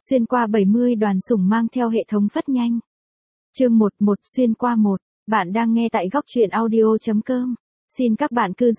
Xuyên qua 70 đoàn sủng mang theo hệ thống phất nhanh. Chương 11 xuyên qua 1. Bạn đang nghe tại góc truyện audio.com. Xin các bạn cư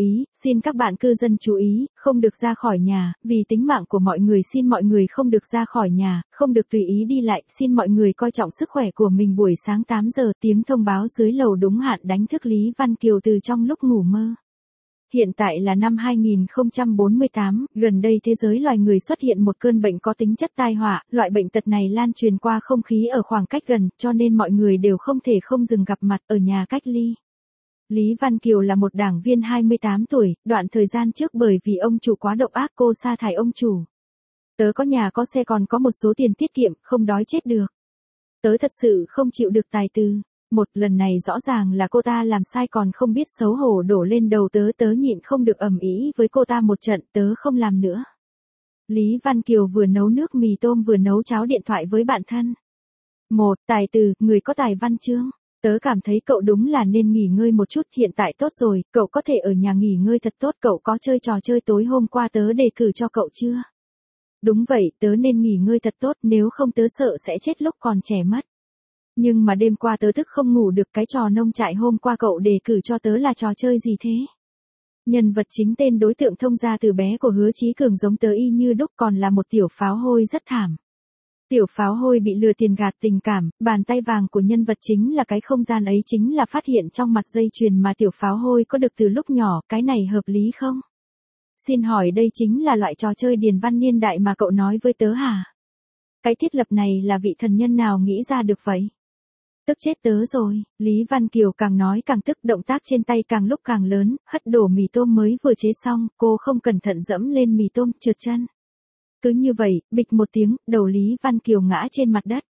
dân chú ý, không được ra khỏi nhà, vì tính mạng của mọi người xin mọi người không được ra khỏi nhà, không được tùy ý đi lại, xin mọi người coi trọng sức khỏe của mình. Buổi sáng 8 giờ tiếng thông báo dưới lầu đúng hạn đánh thức Lý Văn Kiều từ trong lúc ngủ mơ. Hiện tại là năm 2048, gần đây thế giới loài người xuất hiện một cơn bệnh có tính chất tai họa, loại bệnh tật này lan truyền qua không khí ở khoảng cách gần, cho nên mọi người đều không thể không dừng gặp mặt ở nhà cách ly. Lý Văn Kiều là một đảng viên 28 tuổi, đoạn thời gian trước bởi vì ông chủ quá độc ác cô sa thải ông chủ. Tớ có nhà có xe còn có một số tiền tiết kiệm, không đói chết được. Tớ thật sự không chịu được tài tư. Một lần này rõ ràng là cô ta làm sai còn không biết xấu hổ đổ lên đầu tớ nhịn không được ầm ĩ với cô ta một trận, tớ không làm nữa. Lý Văn Kiều vừa nấu nước mì tôm vừa nấu cháo điện thoại với bạn thân. Một, tài từ, người có tài văn chương. Tớ cảm thấy cậu đúng là nên nghỉ ngơi một chút, hiện tại tốt rồi, cậu có thể ở nhà nghỉ ngơi thật tốt. Cậu có chơi trò chơi tối hôm qua tớ đề cử cho cậu chưa? Đúng vậy, tớ nên nghỉ ngơi thật tốt, nếu không tớ sợ sẽ chết lúc còn trẻ mất. Nhưng mà đêm qua tớ thức không ngủ được, cái trò nông trại hôm qua cậu đề cử cho tớ là trò chơi gì thế? Nhân vật chính tên đối tượng thông gia từ bé của Hứa Chí Cường giống tớ y như đúc, còn là một tiểu pháo hôi rất thảm. Tiểu pháo hôi bị lừa tiền gạt tình cảm, bàn tay vàng của nhân vật chính là cái không gian ấy chính là phát hiện trong mặt dây chuyền mà tiểu pháo hôi có được từ lúc nhỏ, cái này hợp lý không? Xin hỏi đây chính là loại trò chơi điền văn niên đại mà cậu nói với tớ hả? Cái thiết lập này là vị thần nhân nào nghĩ ra được vậy? Tức chết tớ rồi, Lý Văn Kiều càng nói càng tức, động tác trên tay càng lúc càng lớn, hất đổ mì tôm mới vừa chế xong, cô không cẩn thận dẫm lên mì tôm, trượt chân. Cứ như vậy, bịch một tiếng, đầu Lý Văn Kiều ngã trên mặt đất.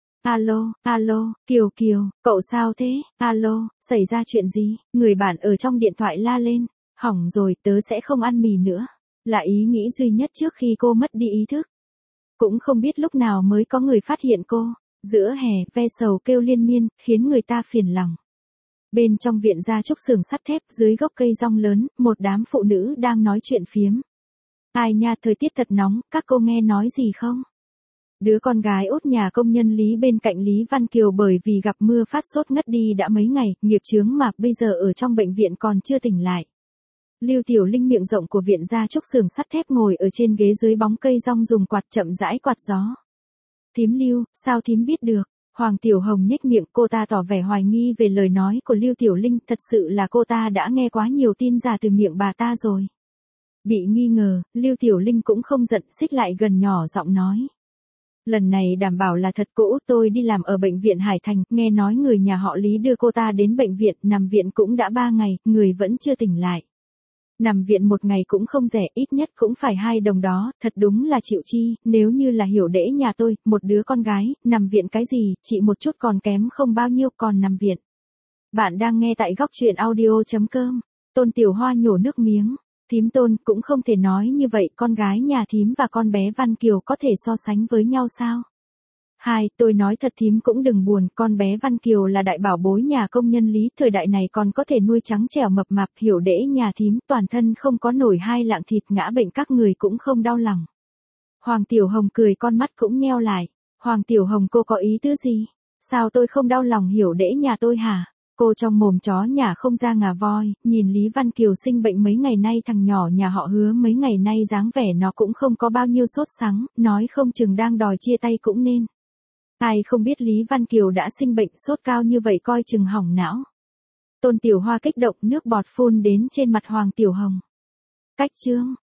Alo, Kiều, cậu sao thế? Alo, xảy ra chuyện gì? Người bạn ở trong điện thoại la lên. Hỏng rồi, tớ sẽ không ăn mì nữa. Là ý nghĩ duy nhất trước khi cô mất đi ý thức. Cũng không biết lúc nào mới có người phát hiện cô. Giữa hè, ve sầu kêu liên miên, khiến người ta phiền lòng. Bên trong viện gia trúc xưởng sắt thép, dưới gốc cây rong lớn, một đám phụ nữ đang nói chuyện phiếm. Ai nha, thời tiết thật nóng, các cô nghe nói gì không? Đứa con gái út nhà công nhân Lý bên cạnh Lý Văn Kiều bởi vì gặp mưa phát sốt ngất đi đã mấy ngày, nghiệp chướng mà bây giờ ở trong bệnh viện còn chưa tỉnh lại. Lưu Tiểu Linh miệng rộng của viện gia trúc xưởng sắt thép ngồi ở trên ghế dưới bóng cây rong dùng quạt chậm rãi quạt gió. Thím Lưu, sao thím biết được? Hoàng Tiểu Hồng nhếch miệng, cô ta tỏ vẻ hoài nghi về lời nói của Lưu Tiểu Linh, thật sự là cô ta đã nghe quá nhiều tin giả từ miệng bà ta rồi. Bị nghi ngờ, Lưu Tiểu Linh cũng không giận, xích lại gần nhỏ giọng nói. Lần này đảm bảo là thật, cô út tôi đi làm ở bệnh viện Hải Thành, nghe nói người nhà họ Lý đưa cô ta đến bệnh viện, nằm viện cũng đã 3 ngày, người vẫn chưa tỉnh lại. Nằm viện một ngày cũng không rẻ, ít nhất cũng phải 2 đồng đó, thật đúng là chịu chi, nếu như là Hiểu Đễ nhà tôi, một đứa con gái, nằm viện cái gì, chị một chút còn kém không bao nhiêu còn nằm viện. Bạn đang nghe tại góc truyện audio.com, Tôn Tiểu Hoa nhổ nước miếng. Thím Tôn, cũng không thể nói như vậy, con gái nhà thím và con bé Văn Kiều có thể so sánh với nhau sao? Tôi nói thật thím cũng đừng buồn, con bé Văn Kiều là đại bảo bối nhà công nhân Lý, thời đại này còn có thể nuôi trắng trẻo mập mạp, Hiểu Đễ nhà thím, toàn thân không có nổi 2 lạng thịt, ngã bệnh các người cũng không đau lòng. Hoàng Tiểu Hồng cười, con mắt cũng nheo lại. Hoàng Tiểu Hồng, cô có ý tứ gì? Sao tôi không đau lòng Hiểu Đễ nhà tôi hả? Cô trong mồm chó nhà không ra ngà voi, nhìn Lý Văn Kiều sinh bệnh mấy ngày nay, thằng nhỏ nhà họ Hứa mấy ngày nay dáng vẻ nó cũng không có bao nhiêu sốt sắng, nói không chừng đang đòi chia tay cũng nên. Ai không biết Lý Văn Kiều đã sinh bệnh sốt cao như vậy coi chừng hỏng não. Tôn Tiểu Hoa kích động, nước bọt phun đến trên mặt Hoàng Tiểu Hồng. Cách chương,